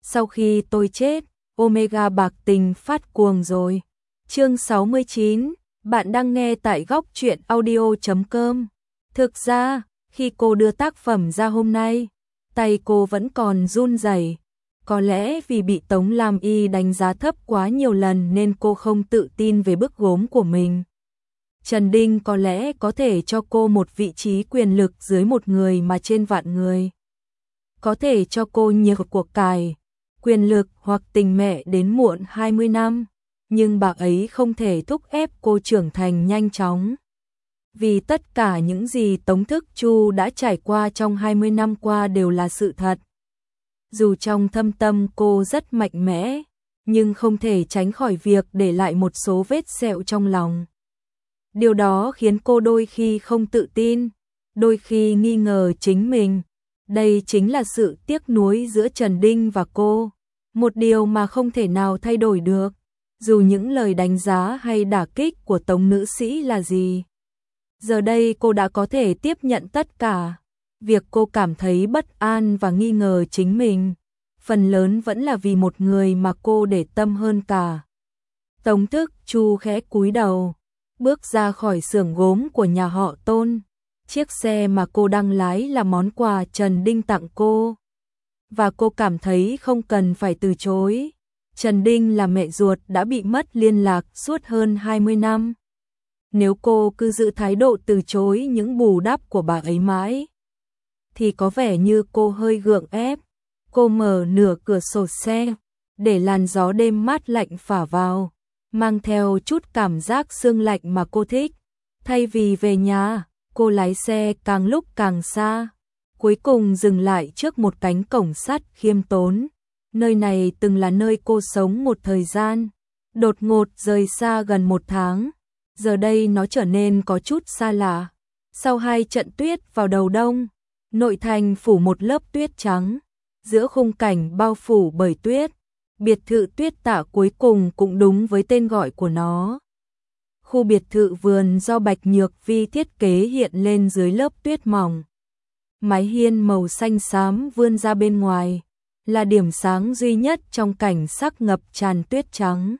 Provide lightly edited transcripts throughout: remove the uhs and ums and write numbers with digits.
sau khi tôi chết, Omega bạc tình phát cuồng rồi. Chương 69, bạn đang nghe tại góc truyện audio.com. Thực ra, khi cô đưa tác phẩm ra hôm nay, tay cô vẫn còn run rẩy. Có lẽ vì bị Tống Lam Y đánh giá thấp quá nhiều lần nên cô không tự tin về bức gốm của mình. Trần Đinh có lẽ có thể cho cô một vị trí quyền lực dưới một người mà trên vạn người. Có thể cho cô nhiều cuộc cải, quyền lực hoặc tình mẹ đến muộn 20 năm, nhưng bà ấy không thể thúc ép cô trưởng thành nhanh chóng. Vì tất cả những gì Tống Thức Chu đã trải qua trong 20 năm qua đều là sự thật. Dù trong thâm tâm cô rất mạnh mẽ, nhưng không thể tránh khỏi việc để lại một số vết sẹo trong lòng. Điều đó khiến cô đôi khi không tự tin, đôi khi nghi ngờ chính mình. Đây chính là sự tiếc nuối giữa Trần Đinh và cô, một điều mà không thể nào thay đổi được, dù những lời đánh giá hay đả kích của Tống nữ sĩ là gì. Giờ đây cô đã có thể tiếp nhận tất cả. Việc cô cảm thấy bất an và nghi ngờ chính mình, phần lớn vẫn là vì một người mà cô để tâm hơn cả. Tống Thức Chu khẽ cúi đầu, bước ra khỏi xưởng gốm của nhà họ Tôn. Chiếc xe mà cô đang lái là món quà Trần Đinh tặng cô, và cô cảm thấy không cần phải từ chối. Trần Đinh là mẹ ruột đã bị mất liên lạc suốt hơn 20 năm. Nếu cô cứ giữ thái độ từ chối những bù đắp của bà ấy mãi, thì có vẻ như cô hơi gượng ép. Cô mở nửa cửa sổ xe, để làn gió đêm mát lạnh phả vào, mang theo chút cảm giác sương lạnh mà cô thích. Thay vì về nhà, cô lái xe càng lúc càng xa, cuối cùng dừng lại trước một cánh cổng sắt khiêm tốn. Nơi này từng là nơi cô sống một thời gian, đột ngột rời xa gần 1 tháng. Giờ đây nó trở nên có chút xa lạ. Sau 2 trận tuyết vào đầu đông, nội thành phủ một lớp tuyết trắng. Giữa khung cảnh bao phủ bởi tuyết, biệt thự Tuyết Tạ cuối cùng cũng đúng với tên gọi của nó. Khu biệt thự vườn do Bạch Nhược Vi thiết kế hiện lên dưới lớp tuyết mỏng. Mái hiên màu xanh xám vươn ra bên ngoài, là điểm sáng duy nhất trong cảnh sắc ngập tràn tuyết trắng.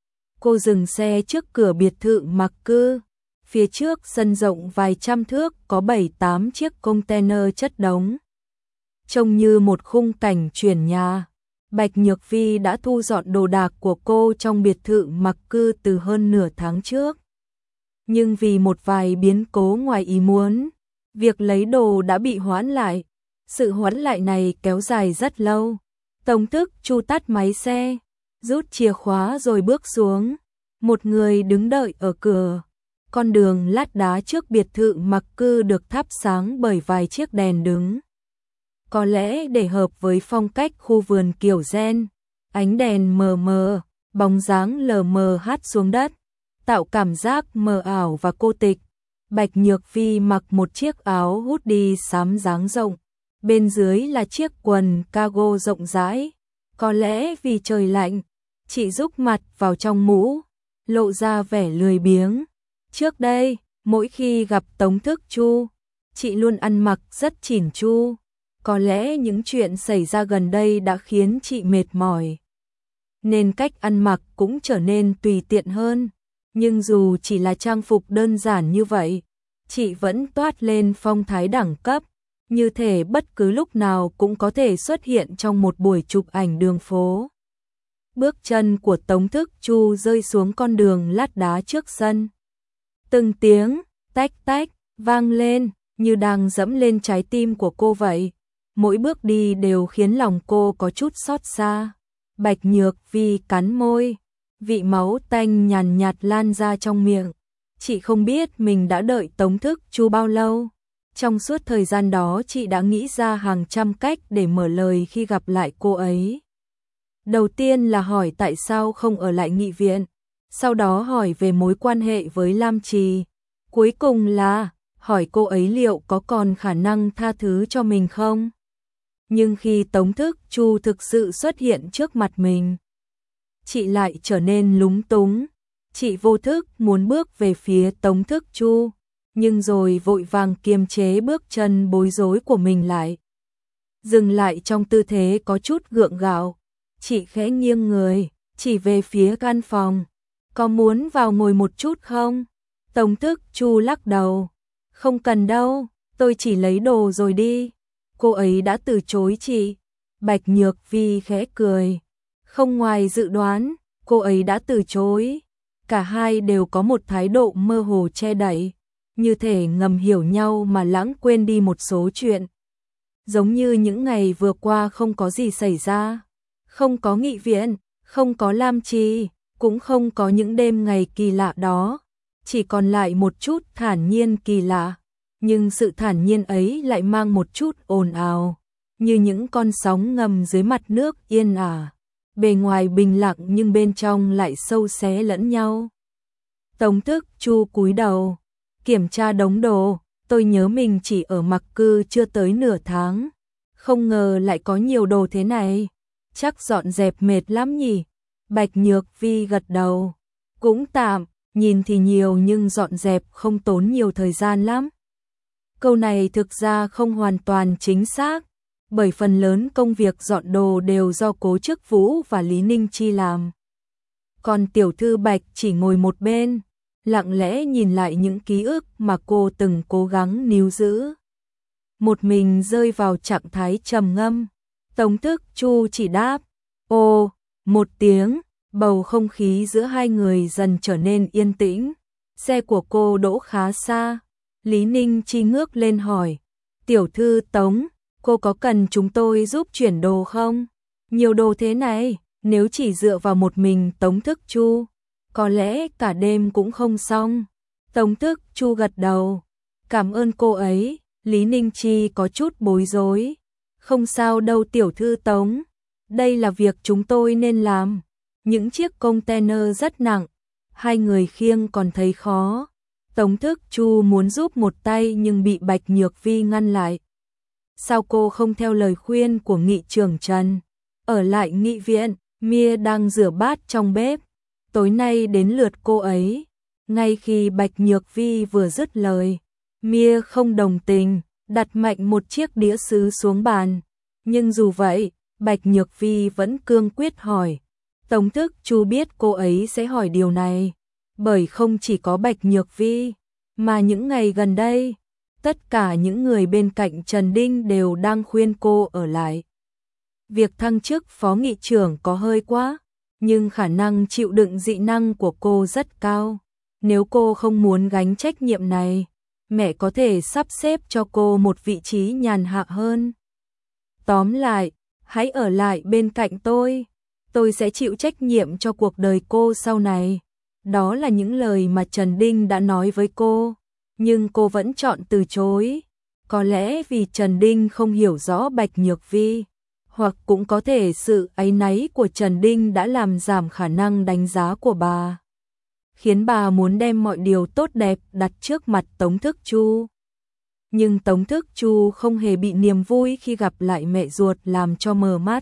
Cô dừng xe trước cửa biệt thự mặc cư. Phía trước sân rộng vài trăm thước có 7-8 chiếc container chất đống. Trông như một khung cảnh chuyển nhà. Bạch Nhược Vi đã thu dọn đồ đạc của cô trong biệt thự mặc cư từ hơn nửa tháng trước. Nhưng vì một vài biến cố ngoài ý muốn, việc lấy đồ đã bị hoãn lại. Sự hoãn lại này kéo dài rất lâu. Tống Thức Chu tắt máy xe, rút chìa khóa rồi bước xuống. Một người đứng đợi ở cửa. Con đường lát đá trước biệt thự mặc cư được thắp sáng bởi vài chiếc đèn đứng. Có lẽ để hợp với phong cách khu vườn kiểu Gen, ánh đèn mờ mờ, bóng dáng lờ mờ hắt xuống đất, tạo cảm giác mờ ảo và cô tịch. Bạch Nhược Vi mặc một chiếc áo hoodie xám dáng rộng, bên dưới là chiếc quần cargo rộng rãi. Có lẽ vì trời lạnh, chị rúc mặt vào trong mũ, lộ ra vẻ lười biếng. Trước đây, mỗi khi gặp Tống Thức Chu, chị luôn ăn mặc rất chỉn chu. Có lẽ những chuyện xảy ra gần đây đã khiến chị mệt mỏi, nên cách ăn mặc cũng trở nên tùy tiện hơn. Nhưng dù chỉ là trang phục đơn giản như vậy, chị vẫn toát lên phong thái đẳng cấp, như thể bất cứ lúc nào cũng có thể xuất hiện trong một buổi chụp ảnh đường phố. Bước chân của Tống Thức Chu rơi xuống con đường lát đá trước sân. Từng tiếng tách tách vang lên như đang dẫm lên trái tim của cô vậy. Mỗi bước đi đều khiến lòng cô có chút xót xa. Bạch Nhược Vi cắn môi, vị máu tanh nhàn nhạt lan ra trong miệng. Chị không biết mình đã đợi Tống Thức Chu bao lâu. Trong suốt thời gian đó chị đã nghĩ ra hàng trăm cách để mở lời khi gặp lại cô ấy. Đầu tiên là hỏi tại sao không ở lại nghị viện, sau đó hỏi về mối quan hệ với Lam Trì, cuối cùng là hỏi cô ấy liệu có còn khả năng tha thứ cho mình không. Nhưng khi Tống Thức Chu thực sự xuất hiện trước mặt mình, chị lại trở nên lúng túng. Chị vô thức muốn bước về phía Tống Thức Chu, nhưng rồi vội vàng kiềm chế bước chân bối rối của mình lại. Dừng lại trong tư thế có chút gượng gạo, Chị khẽ nghiêng người, chỉ về phía căn phòng. Có muốn vào ngồi một chút không? Tống Thức Chu lắc đầu. Không cần đâu, tôi chỉ lấy đồ rồi đi. Cô ấy đã từ chối chị. Bạch Nhược Vi khẽ cười. Không ngoài dự đoán, cô ấy đã từ chối. Cả hai đều có một thái độ mơ hồ che đậy, như thể ngầm hiểu nhau mà lãng quên đi một số chuyện. Giống như những ngày vừa qua không có gì xảy ra. Không có nghị viện, không có lam trì, cũng không có những đêm ngày kỳ lạ đó. Chỉ còn lại một chút thản nhiên kỳ lạ. Nhưng sự thản nhiên ấy lại mang một chút ồn ào, như những con sóng ngầm dưới mặt nước yên ả. Bề ngoài bình lặng nhưng bên trong lại sâu xé lẫn nhau. Tống Thức Chu cúi đầu, kiểm tra đống đồ. Tôi nhớ mình chỉ ở mặc cư chưa tới nửa tháng. Không ngờ lại có nhiều đồ thế này. Chắc dọn dẹp mệt lắm nhỉ? Bạch Nhược Vi gật đầu. Cũng tạm, nhìn thì nhiều nhưng dọn dẹp không tốn nhiều thời gian lắm. Câu này thực ra không hoàn toàn chính xác, bởi phần lớn công việc dọn đồ đều do Cố Chức Vũ và Lý Ninh Chi làm. Còn tiểu thư Bạch chỉ ngồi một bên, lặng lẽ nhìn lại những ký ức mà cô từng cố gắng níu giữ. Một mình rơi vào trạng thái trầm ngâm. Tống Thức Chu chỉ đáp, ồ, một tiếng, bầu không khí giữa hai người dần trở nên yên tĩnh. Xe của cô đỗ khá xa. Lý Ninh Chi ngước lên hỏi, tiểu thư Tống, cô có cần chúng tôi giúp chuyển đồ không? Nhiều đồ thế này, nếu chỉ dựa vào một mình Tống Thức Chu, có lẽ cả đêm cũng không xong. Tống Thức Chu gật đầu, cảm ơn cô ấy. Lý Ninh Chi có chút bối rối. Không sao đâu tiểu thư Tống, đây là việc chúng tôi nên làm. Những chiếc container rất nặng, hai người khiêng còn thấy khó. Tống Thức Chu muốn giúp một tay nhưng bị Bạch Nhược Vi ngăn lại. Sao cô không theo lời khuyên của nghị trưởng Trần, ở lại nghị viện? Mia đang rửa bát trong bếp, tối nay đến lượt cô ấy. Ngay khi Bạch Nhược Vi vừa dứt lời, Mia không đồng tình, đặt mạnh một chiếc đĩa sứ xuống bàn. Nhưng dù vậy, Bạch Nhược Vi vẫn cương quyết hỏi. Tống Thức Chu biết cô ấy sẽ hỏi điều này, bởi không chỉ có Bạch Nhược Vi, mà những ngày gần đây, tất cả những người bên cạnh Trần Đinh đều đang khuyên cô ở lại. Việc thăng chức phó nghị trưởng có hơi quá, nhưng khả năng chịu đựng dị năng của cô rất cao. Nếu cô không muốn gánh trách nhiệm này, mẹ có thể sắp xếp cho cô một vị trí nhàn hạ hơn. Tóm lại, hãy ở lại bên cạnh tôi sẽ chịu trách nhiệm cho cuộc đời cô sau này. Đó là những lời mà Trần Đinh đã nói với cô, nhưng cô vẫn chọn từ chối. Có lẽ vì Trần Đinh không hiểu rõ Bạch Nhược Vi, hoặc cũng có thể sự áy náy của Trần Đinh đã làm giảm khả năng đánh giá của bà, khiến bà muốn đem mọi điều tốt đẹp đặt trước mặt Tống Thức Chu. Nhưng Tống Thức Chu không hề bị niềm vui khi gặp lại mẹ ruột làm cho mờ mắt.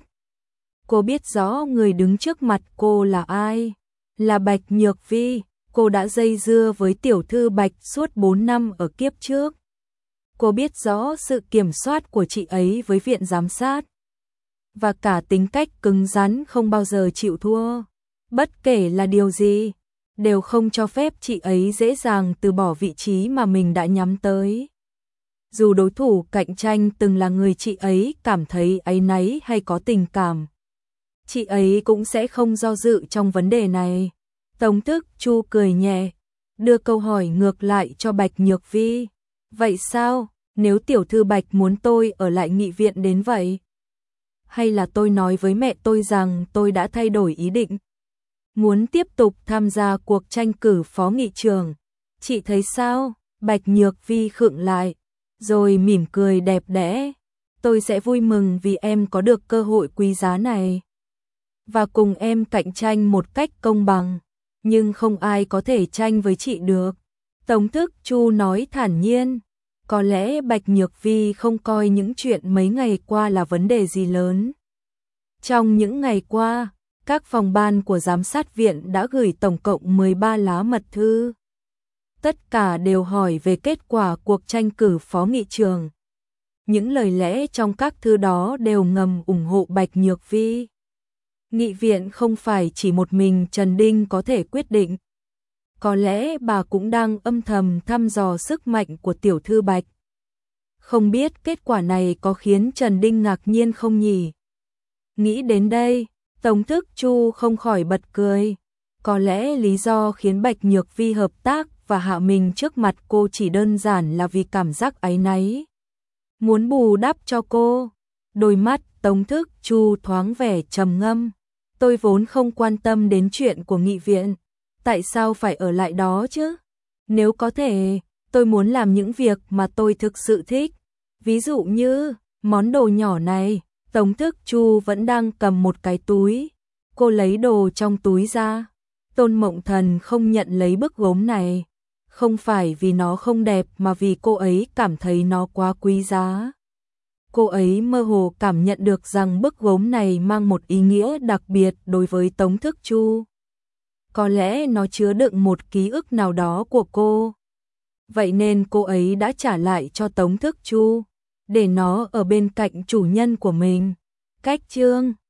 Cô biết rõ người đứng trước mặt cô là ai, là Bạch Nhược Vi. Cô đã dây dưa với tiểu thư Bạch suốt 4 năm ở kiếp trước. Cô biết rõ sự kiểm soát của chị ấy với viện giám sát, và cả tính cách cứng rắn không bao giờ chịu thua. Bất kể là điều gì, đều không cho phép chị ấy dễ dàng từ bỏ vị trí mà mình đã nhắm tới. Dù đối thủ cạnh tranh từng là người chị ấy cảm thấy áy náy hay có tình cảm, chị ấy cũng sẽ không do dự trong vấn đề này. Tống Thức Chu cười nhẹ, đưa câu hỏi ngược lại cho Bạch Nhược Vi. Vậy sao, nếu tiểu thư Bạch muốn tôi ở lại nghị viện đến vậy? Hay là tôi nói với mẹ tôi rằng tôi đã thay đổi ý định, muốn tiếp tục tham gia cuộc tranh cử phó nghị trưởng? Chị thấy sao? Bạch Nhược Vi khựng lại, rồi mỉm cười đẹp đẽ. Tôi sẽ vui mừng vì em có được cơ hội quý giá này, và cùng em cạnh tranh một cách công bằng. Nhưng không ai có thể tranh với chị được. Tống Thức Chu nói thản nhiên. Có lẽ Bạch Nhược Vi không coi những chuyện mấy ngày qua là vấn đề gì lớn. Trong những ngày qua, các phòng ban của giám sát viện đã gửi tổng cộng 13 lá mật thư. Tất cả đều hỏi về kết quả cuộc tranh cử phó nghị trưởng. Những lời lẽ trong các thư đó đều ngầm ủng hộ Bạch Nhược Vi. Nghị viện không phải chỉ một mình Trần Đinh có thể quyết định. Có lẽ bà cũng đang âm thầm thăm dò sức mạnh của tiểu thư Bạch. Không biết kết quả này có khiến Trần Đinh ngạc nhiên không nhỉ? Nghĩ đến đây, Tống Thức Chu không khỏi bật cười. Có lẽ lý do khiến Bạch Nhược Vi hợp tác và hạ mình trước mặt cô chỉ đơn giản là vì cảm giác áy náy. Muốn bù đắp cho cô. Đôi mắt Tống Thức Chu thoáng vẻ trầm ngâm. Tôi vốn không quan tâm đến chuyện của nghị viện. Tại sao phải ở lại đó chứ? Nếu có thể, tôi muốn làm những việc mà tôi thực sự thích. Ví dụ như, món đồ nhỏ này, Tống Thức Chu vẫn đang cầm một cái túi. Cô lấy đồ trong túi ra. Tôn Mộng Thần không nhận lấy bức gốm này. Không phải vì nó không đẹp mà vì cô ấy cảm thấy nó quá quý giá. Cô ấy mơ hồ cảm nhận được rằng bức gốm này mang một ý nghĩa đặc biệt đối với Tống Thức Chu. Có lẽ nó chứa đựng một ký ức nào đó của cô. Vậy nên cô ấy đã trả lại cho Tống Thức Chu, để nó ở bên cạnh chủ nhân của mình. Cách chương